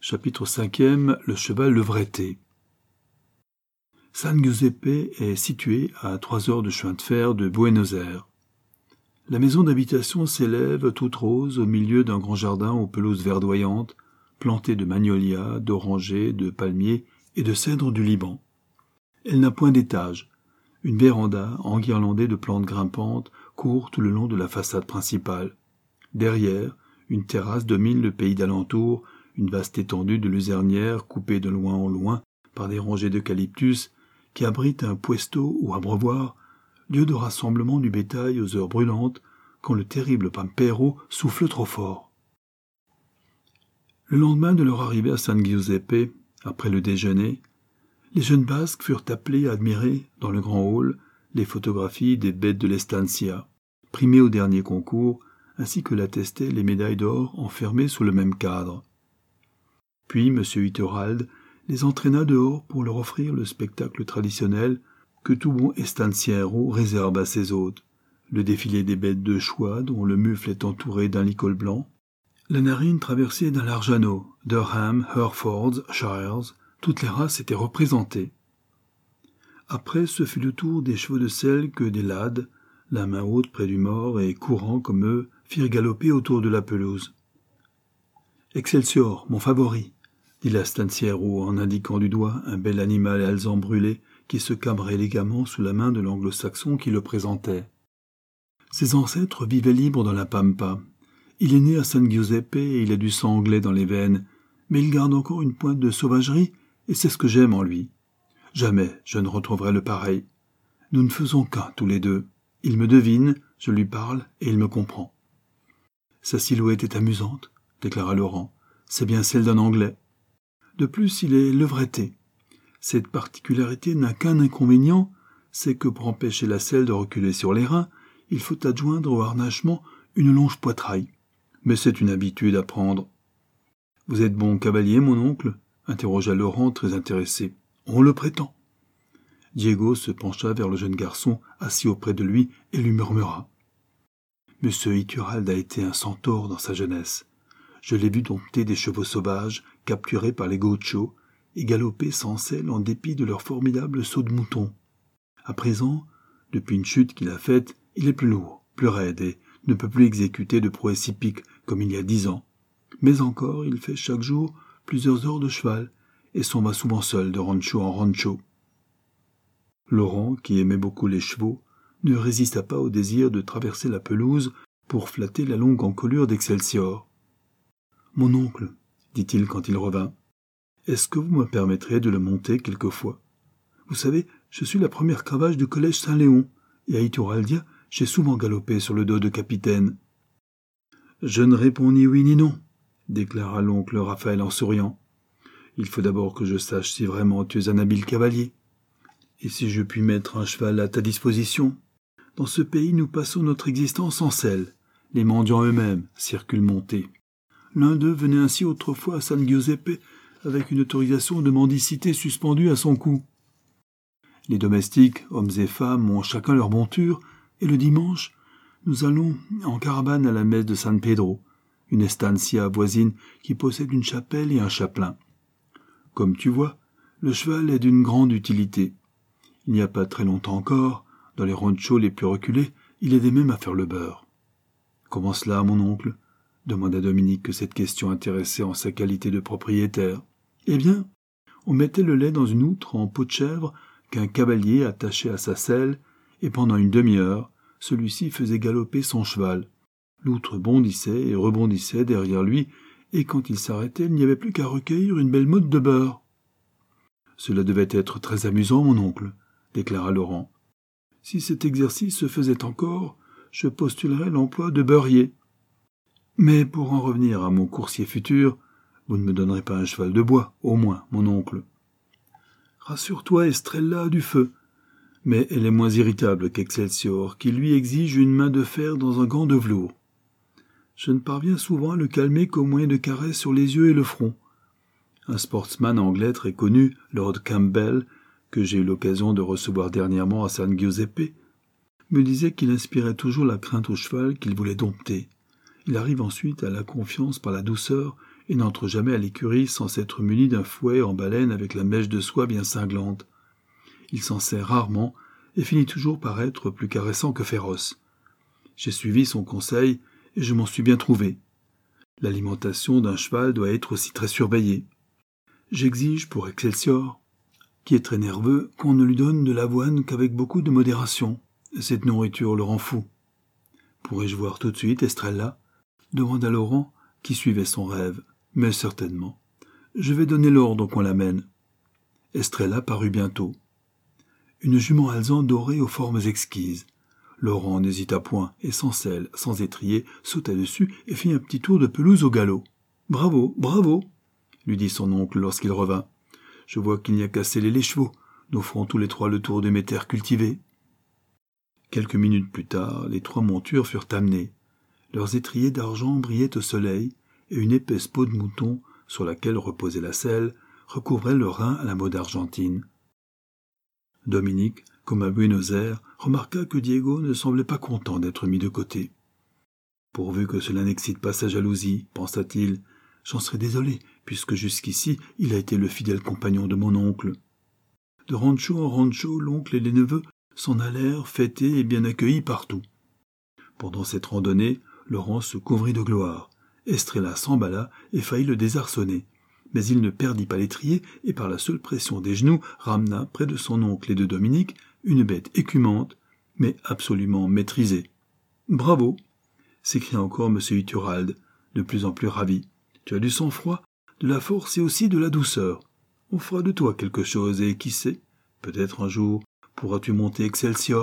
Chapitre 5e. Le cheval levretté. San Giuseppe est situé à 3 heures de chemin de fer de Buenos Aires. La maison d'habitation s'élève toute rose au milieu d'un grand jardin aux pelouses verdoyantes, planté de magnolias, d'orangers, de palmiers et de cèdres du Liban. Elle n'a point d'étage. Une véranda, enguirlandée de plantes grimpantes, court tout le long de la façade principale. Derrière, une terrasse domine le pays d'alentour, une vaste étendue de luzernières coupée de loin en loin par des rangées d'eucalyptus qui abrite un puesto ou abreuvoir, lieu de rassemblement du bétail aux heures brûlantes, quand le terrible pampero souffle trop fort. Le lendemain de leur arrivée à San Giuseppe, après le déjeuner, les jeunes Basques furent appelés à admirer, dans le grand hall, les photographies des bêtes de l'Estancia, primées au dernier concours, ainsi que l'attestaient les médailles d'or enfermées sous le même cadre. Puis M. Iturralde les entraîna dehors pour leur offrir le spectacle traditionnel que tout bon estanciero réserve à ses hôtes, le défilé des bêtes de choix dont le mufle est entouré d'un licol blanc, la narine traversée d'un large anneau, Durham, Hereford, Shires, toutes les races étaient représentées. Après, ce fut le tour des chevaux de selle que des lades, la main haute près du mort et courant comme eux, firent galoper autour de la pelouse. « Excelsior, mon favori !» dit l'estanciero en indiquant du doigt un bel animal alezan brûlé qui se cabrait élégamment sous la main de l'anglo-saxon qui le présentait. Ses ancêtres vivaient libres dans la pampa. Il est né à San Giuseppe et il a du sang anglais dans les veines, mais il garde encore une pointe de sauvagerie et c'est ce que j'aime en lui. Jamais je ne retrouverai le pareil. Nous ne faisons qu'un tous les deux. Il me devine, je lui parle et il me comprend. Sa silhouette est amusante, déclara Laurent. C'est bien celle d'un Anglais. De plus, il est levretté. Cette particularité n'a qu'un inconvénient, c'est que pour empêcher la selle de reculer sur les reins, il faut adjoindre au harnachement une longe poitrail. Mais c'est une habitude à prendre. « Vous êtes bon cavalier, mon oncle ?» interrogea Laurent, très intéressé. « On le prétend. » Diego se pencha vers le jeune garçon, assis auprès de lui, et lui murmura. « Monsieur Iturralde a été un centaure dans sa jeunesse. Je l'ai vu dompter des chevaux sauvages, capturés par les gauchos, et galoper sans selle en dépit de leur formidable saut de mouton. À présent, depuis une chute qu'il a faite, il est plus lourd, plus raide, et ne peut plus exécuter de prouesses hippiques comme il y a 10 ans. Mais encore, il fait chaque jour plusieurs heures de cheval, et s'en va souvent seul de rancho en rancho. » Laurent, qui aimait beaucoup les chevaux, ne résista pas au désir de traverser la pelouse pour flatter la longue encolure d'Excelsior. « Mon oncle, dit-il quand il revint, est-ce que vous me permettrez de le monter quelquefois? Vous savez, je suis la première cravache du collège Saint-Léon, et à Iturraldia, j'ai souvent galopé sur le dos de capitaine. »« Je ne réponds ni oui ni non, » déclara l'oncle Raphaël en souriant. « Il faut d'abord que je sache si vraiment tu es un habile cavalier. Et si je puis mettre un cheval à ta disposition. Dans ce pays, nous passons notre existence en selle. Les mendiants eux-mêmes circulent montés. L'un d'eux venait ainsi autrefois à San Giuseppe avec une autorisation de mendicité suspendue à son cou. Les domestiques, hommes et femmes, ont chacun leur monture, et le dimanche, nous allons en caravane à la messe de San Pedro, une estancia voisine qui possède une chapelle et un chapelain. Comme tu vois, le cheval est d'une grande utilité. Il n'y a pas très longtemps encore, dans les ranchos les plus reculés, il aidait même à faire le beurre. « Comment cela, mon oncle ?» demanda Dominique que cette question intéressait en sa qualité de propriétaire. « Eh bien, on mettait le lait dans une outre en peau de chèvre qu'un cavalier attachait à sa selle, et pendant une demi-heure, celui-ci faisait galoper son cheval. L'outre bondissait et rebondissait derrière lui, et quand il s'arrêtait, il n'y avait plus qu'à recueillir une belle motte de beurre. »« Cela devait être très amusant, mon oncle, » déclara Laurent. « Si cet exercice se faisait encore, je postulerais l'emploi de beurrier. Mais pour en revenir à mon coursier futur, vous ne me donnerez pas un cheval de bois, au moins, mon oncle. Rassure-toi, Estrella a du feu, mais elle est moins irritable qu'Excelsior, qui lui exige une main de fer dans un gant de velours. Je ne parviens souvent à le calmer qu'au moyen de caresses sur les yeux et le front. Un sportsman anglais très connu, Lord Campbell, que j'ai eu l'occasion de recevoir dernièrement à San Giuseppe, me disait qu'il inspirait toujours la crainte au cheval qu'il voulait dompter. Il arrive ensuite à la confiance par la douceur et n'entre jamais à l'écurie sans s'être muni d'un fouet en baleine avec la mèche de soie bien cinglante. Il s'en sert rarement et finit toujours par être plus caressant que féroce. J'ai suivi son conseil et je m'en suis bien trouvé. L'alimentation d'un cheval doit être aussi très surveillée. J'exige pour Excelsior, qui est très nerveux, qu'on ne lui donne de l'avoine qu'avec beaucoup de modération. Cette nourriture le rend fou. Pourrais-je voir tout de suite Estrella ? Demanda Laurent, qui suivait son rêve. Mais certainement. Je vais donner l'ordre qu'on l'amène. Estrella parut bientôt. Une jument alezan dorée aux formes exquises. Laurent n'hésita point, et sans selle, sans étrier, sauta dessus et fit un petit tour de pelouse au galop. « Bravo, bravo !» lui dit son oncle lorsqu'il revint. « Je vois qu'il n'y a qu'à sceller les chevaux. Nous ferons tous les trois le tour de mes terres cultivées. » Quelques minutes plus tard, les trois montures furent amenées. Leurs étriers d'argent brillaient au soleil, et une épaisse peau de mouton, sur laquelle reposait la selle, recouvrait le rein à la mode argentine. Dominique, comme à Buenos Aires, remarqua que Diego ne semblait pas content d'être mis de côté. « Pourvu que cela n'excite pas sa jalousie, pensa-t-il, j'en serais désolé, puisque jusqu'ici il a été le fidèle compagnon de mon oncle. » De rancho en rancho, l'oncle et les neveux s'en allèrent fêtés et bien accueillis partout. Pendant cette randonnée, Laurent se couvrit de gloire. Estrella s'emballa et faillit le désarçonner. Mais il ne perdit pas l'étrier et par la seule pression des genoux ramena près de son oncle et de Dominique une bête écumante, mais absolument maîtrisée. « Bravo !» s'écria encore M. Iturralde, de plus en plus ravi. « Tu as du sang-froid, de la force et aussi de la douceur. On fera de toi quelque chose et qui sait, peut-être un jour pourras-tu monter Excelsior. »